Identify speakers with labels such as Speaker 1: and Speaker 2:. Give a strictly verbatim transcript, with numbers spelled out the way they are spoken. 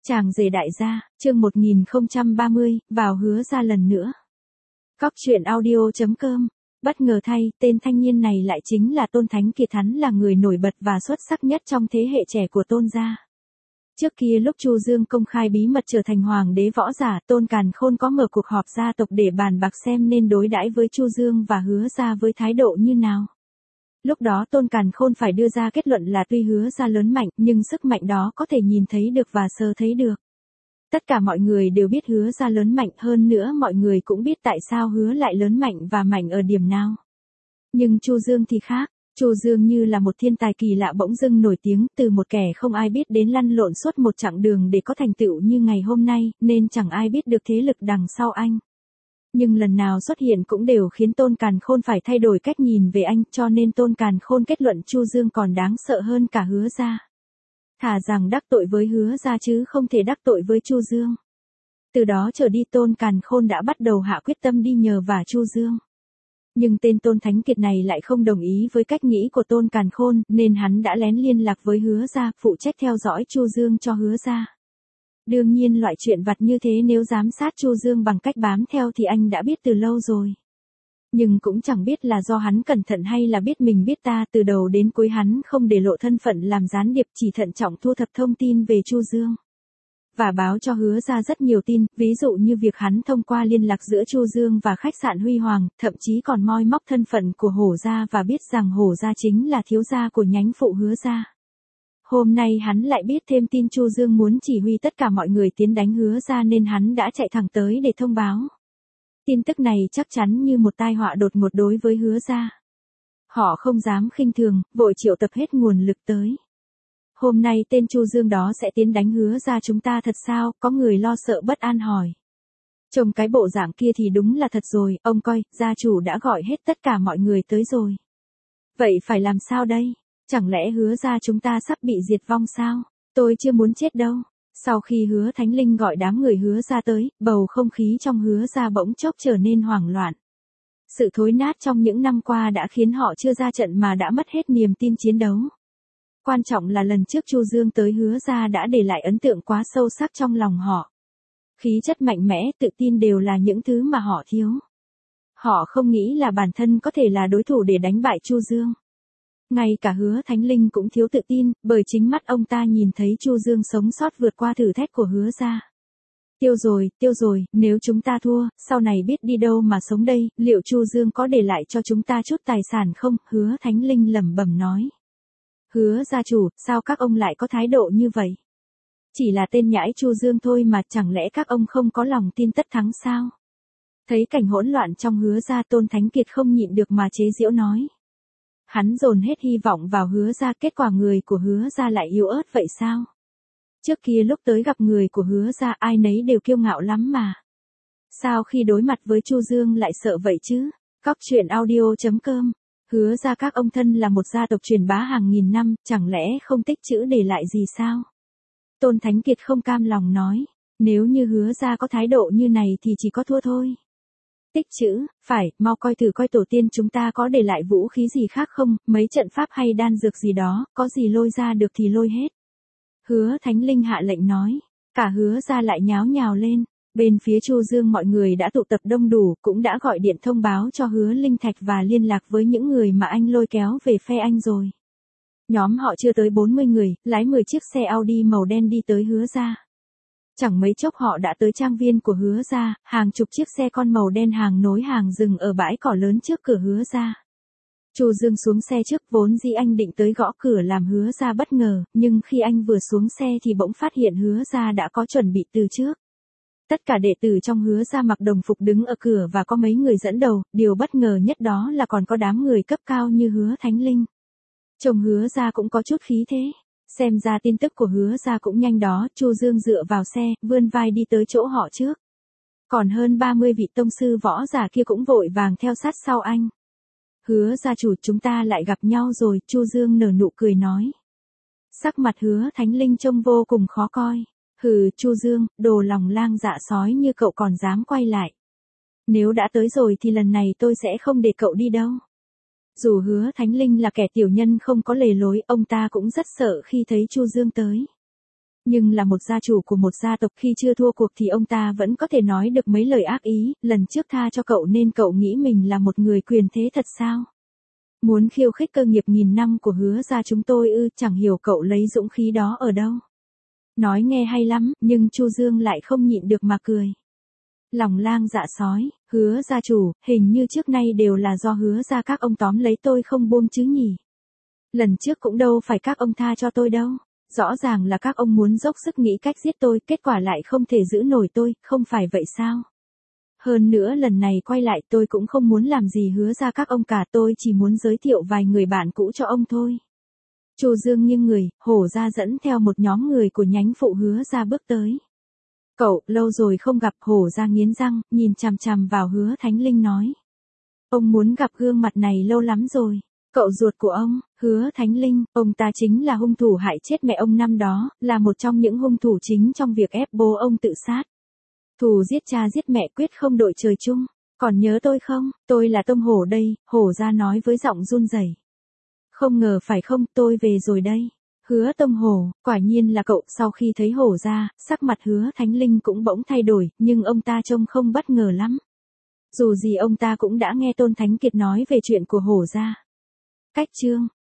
Speaker 1: Chàng rể đại gia, chương một nghìn không trăm ba mươi, vào Hứa gia lần nữa. Cóc truyện audio chấm com. Bất ngờ thay, tên thanh niên này lại chính là Tôn Thánh Kiệt, hắn là người nổi bật và xuất sắc nhất trong thế hệ trẻ của Tôn gia. Trước kia lúc Chu Dương công khai bí mật trở thành hoàng đế võ giả, Tôn Càn Khôn có mở cuộc họp gia tộc để bàn bạc xem nên đối đãi với Chu Dương và Hứa gia với thái độ như nào. Lúc đó Tôn Càn Khôn phải đưa ra kết luận là tuy Hứa gia lớn mạnh, nhưng sức mạnh đó có thể nhìn thấy được và sờ thấy được. Tất cả mọi người đều biết Hứa gia lớn mạnh, hơn nữa mọi người cũng biết tại sao Hứa lại lớn mạnh và mạnh ở điểm nào. Nhưng Chu Dương thì khác, Chu Dương như là một thiên tài kỳ lạ bỗng dưng nổi tiếng, từ một kẻ không ai biết đến lăn lộn suốt một chặng đường để có thành tựu như ngày hôm nay, nên chẳng ai biết được thế lực đằng sau anh. Nhưng lần nào xuất hiện cũng đều khiến Tôn Càn Khôn phải thay đổi cách nhìn về anh, cho nên Tôn Càn Khôn kết luận Chu Dương còn đáng sợ hơn cả Hứa gia. Thà rằng đắc tội với Hứa gia chứ không thể đắc tội với Chu Dương. Từ đó trở đi Tôn Càn Khôn đã bắt đầu hạ quyết tâm đi nhờ vả Chu Dương. Nhưng tên Tôn Thánh Kiệt này lại không đồng ý với cách nghĩ của Tôn Càn Khôn, nên hắn đã lén liên lạc với Hứa gia, phụ trách theo dõi Chu Dương cho Hứa gia. Đương nhiên loại chuyện vặt như thế nếu giám sát Chu Dương bằng cách bám theo thì anh đã biết từ lâu rồi. Nhưng cũng chẳng biết là do hắn cẩn thận hay là biết mình biết ta, từ đầu đến cuối hắn không để lộ thân phận làm gián điệp, chỉ thận trọng thu thập thông tin về Chu Dương. Và báo cho Hứa gia rất nhiều tin, ví dụ như việc hắn thông qua liên lạc giữa Chu Dương và khách sạn Huy Hoàng, thậm chí còn moi móc thân phận của Hổ gia và biết rằng Hổ gia chính là thiếu gia của nhánh phụ Hứa gia. Hôm nay hắn lại biết thêm tin Chu Dương muốn chỉ huy tất cả mọi người tiến đánh Hứa gia nên hắn đã chạy thẳng tới để thông báo. Tin tức này chắc chắn như một tai họa đột ngột đối với Hứa gia. Họ không dám khinh thường, vội triệu tập hết nguồn lực tới. Hôm nay tên Chu Dương đó sẽ tiến đánh Hứa gia chúng ta thật sao? Có người lo sợ bất an hỏi. Trông cái bộ dạng kia thì đúng là thật rồi, ông coi, gia chủ đã gọi hết tất cả mọi người tới rồi. Vậy phải làm sao đây? Chẳng lẽ Hứa gia chúng ta sắp bị diệt vong sao? Tôi chưa muốn chết đâu. Sau khi Hứa Thánh Linh gọi đám người Hứa gia tới, bầu không khí trong Hứa gia bỗng chốc trở nên hoảng loạn. Sự thối nát trong những năm qua đã khiến họ chưa ra trận mà đã mất hết niềm tin chiến đấu. Quan trọng là lần trước Chu Dương tới Hứa gia đã để lại ấn tượng quá sâu sắc trong lòng họ. Khí chất mạnh mẽ, tự tin đều là những thứ mà họ thiếu. Họ không nghĩ là bản thân có thể là đối thủ để đánh bại Chu Dương. Ngay cả Hứa Thánh Linh cũng thiếu tự tin, bởi chính mắt ông ta nhìn thấy Chu Dương sống sót vượt qua thử thách của Hứa gia. Tiêu rồi, tiêu rồi, nếu chúng ta thua, sau này biết đi đâu mà sống đây, liệu Chu Dương có để lại cho chúng ta chút tài sản không? Hứa Thánh Linh lẩm bẩm nói. Hứa gia chủ, sao các ông lại có thái độ như vậy? Chỉ là tên nhãi Chu Dương thôi mà, chẳng lẽ các ông không có lòng tin tất thắng sao? Thấy cảnh hỗn loạn trong Hứa gia, Tôn Thánh Kiệt không nhịn được mà chế giễu nói. Hắn dồn hết hy vọng vào Hứa gia, kết quả người của Hứa gia lại yếu ớt vậy sao? Trước kia lúc tới gặp người của Hứa gia ai nấy đều kiêu ngạo lắm mà. Sao khi đối mặt với Chu Dương lại sợ vậy chứ? Cóc truyện audio chấm com. Hứa gia các ông thân là một gia tộc truyền bá hàng nghìn năm, chẳng lẽ không tích trữ để lại gì sao? Tôn Thánh Kiệt không cam lòng nói. Nếu như Hứa gia có thái độ như này thì chỉ có thua thôi. Tích trữ, phải, mau coi thử coi tổ tiên chúng ta có để lại vũ khí gì khác không, mấy trận pháp hay đan dược gì đó, có gì lôi ra được thì lôi hết. Hứa Thánh Linh hạ lệnh nói, cả Hứa gia lại nháo nhào lên. Bên phía Chu Dương mọi người đã tụ tập đông đủ, cũng đã gọi điện thông báo cho Hứa Linh Thạch và liên lạc với những người mà anh lôi kéo về phe anh rồi. Nhóm họ chưa tới bốn mươi người, lái mười chiếc xe Audi màu đen đi tới Hứa gia. Chẳng mấy chốc họ đã tới trang viên của Hứa gia, hàng chục chiếc xe con màu đen hàng nối hàng dừng ở bãi cỏ lớn trước cửa Hứa gia. Chu Dương xuống xe trước, vốn dĩ anh định tới gõ cửa làm Hứa gia bất ngờ, nhưng khi anh vừa xuống xe thì bỗng phát hiện Hứa gia đã có chuẩn bị từ trước. Tất cả đệ tử trong Hứa gia mặc đồng phục đứng ở cửa và có mấy người dẫn đầu, điều bất ngờ nhất đó là còn có đám người cấp cao như Hứa Thánh Linh. Trông Hứa gia cũng có chút khí thế. Xem ra tin tức của Hứa gia cũng nhanh đó, Chu Dương dựa vào xe, vươn vai đi tới chỗ họ trước. Còn hơn ba mươi vị tông sư võ giả kia cũng vội vàng theo sát sau anh. Hứa gia chủ, chúng ta lại gặp nhau rồi, Chu Dương nở nụ cười nói. Sắc mặt Hứa Thánh Linh trông vô cùng khó coi. Hừ, Chu Dương, đồ lòng lang dạ sói như cậu còn dám quay lại. Nếu đã tới rồi thì lần này tôi sẽ không để cậu đi đâu. Dù Hứa Thánh Linh là kẻ tiểu nhân không có lề lối, ông ta cũng rất sợ khi thấy Chu Dương tới. Nhưng là một gia chủ của một gia tộc, khi chưa thua cuộc thì ông ta vẫn có thể nói được mấy lời ác ý, lần trước tha cho cậu nên cậu nghĩ mình là một người quyền thế thật sao? Muốn khiêu khích cơ nghiệp nghìn năm của Hứa gia chúng tôi ư, chẳng hiểu cậu lấy dũng khí đó ở đâu. Nói nghe hay lắm, nhưng Chu Dương lại không nhịn được mà cười. Lòng lang dạ sói, Hứa gia chủ, hình như trước nay đều là do Hứa gia các ông tóm lấy tôi không buông chứ nhỉ? Lần trước cũng đâu phải các ông tha cho tôi đâu. Rõ ràng là các ông muốn dốc sức nghĩ cách giết tôi, kết quả lại không thể giữ nổi tôi, không phải vậy sao? Hơn nữa lần này quay lại tôi cũng không muốn làm gì Hứa ra các ông cả, tôi chỉ muốn giới thiệu vài người bạn cũ cho ông thôi. Chu Dương nghiêng người, Hổ ra dẫn theo một nhóm người của nhánh phụ Hứa ra bước tới. Cậu, lâu rồi không gặp. Hổ ra nghiến răng, nhìn chằm chằm vào Hứa Thánh Linh nói. Ông muốn gặp gương mặt này lâu lắm rồi. Cậu ruột của ông, Hứa Thánh Linh, ông ta chính là hung thủ hại chết mẹ ông năm đó, là một trong những hung thủ chính trong việc ép bố ông tự sát. Thù giết cha giết mẹ quyết không đội trời chung. Còn nhớ tôi không? Tôi là Tông Hổ đây, Hổ ra nói với giọng run rẩy. Không ngờ phải không, tôi về rồi đây. Hứa Tông Hổ, quả nhiên là cậu. Sau khi thấy Hổ ra, sắc mặt Hứa Thánh Linh cũng bỗng thay đổi, nhưng ông ta trông không bất ngờ lắm. Dù gì ông ta cũng đã nghe Tôn Thánh Kiệt nói về chuyện của Hổ ra. Cách chương